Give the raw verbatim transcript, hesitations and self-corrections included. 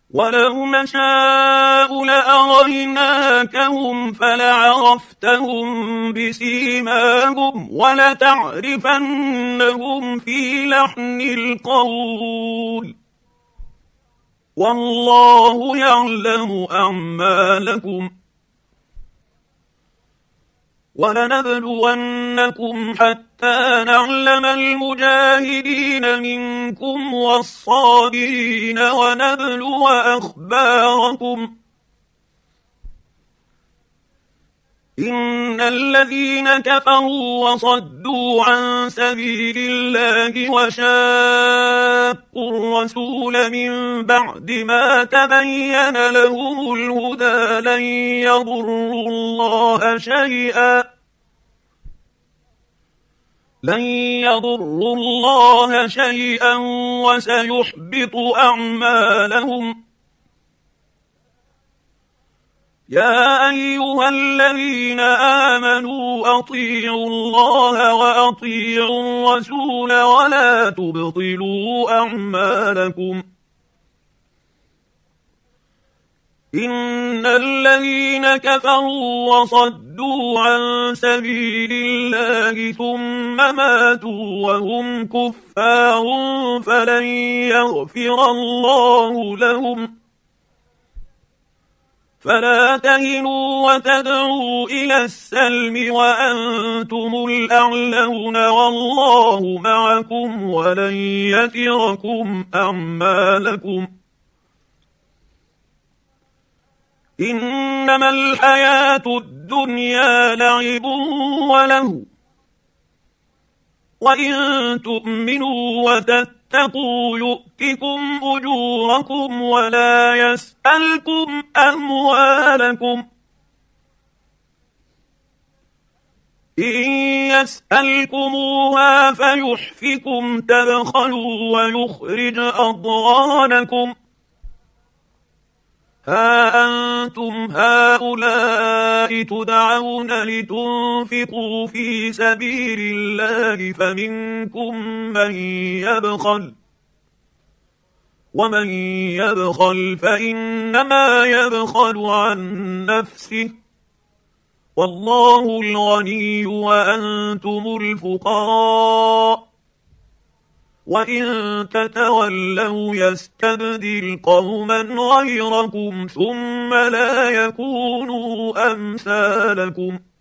ولو نشاء لأريناكهم فلعرفتهم بسيماهم ولتعرفنهم في لحن القول والله يعلم أعمالكم ولنبلونكم حتى نعلم المجاهدين منكم والصابرين ونبلو أخباركم إن الذين كفروا وصدوا عن سبيل الله وشاقوا الرسول من بعد ما تبين لهم الهدى لن يضروا الله شيئا لن يضروا الله شيئا وسيحبط أعمالهم يا أيها الذين آمنوا أطيعوا الله وأطيعوا الرسول ولا تبطلوا أعمالكم إن الذين كفروا وصدوا عن سبيل الله ثم ماتوا وهم كفار فلن يغفر الله لهم فلا تهنوا وتدعوا إلى السلم وأنتم الأعلون والله معكم ولن يتركم أعمالكم إنما الحياة الدنيا لعب وله وإن تؤمنوا وتتقوا يؤتكم أجوركم ولا يسألكم أموالكم إن يسألكموها فيحفكم تبخلوا ويخرج أضغانكم ها أنتم هؤلاء تدعون لتنفقوا في سبيل الله فمنكم من يبخل ومن يبخل فإنما يبخل عن نفسه والله الغني وأنتم الفقراء وإن تتولوا يستبدل قوما غيركم ثم لا يكونوا أمثالكم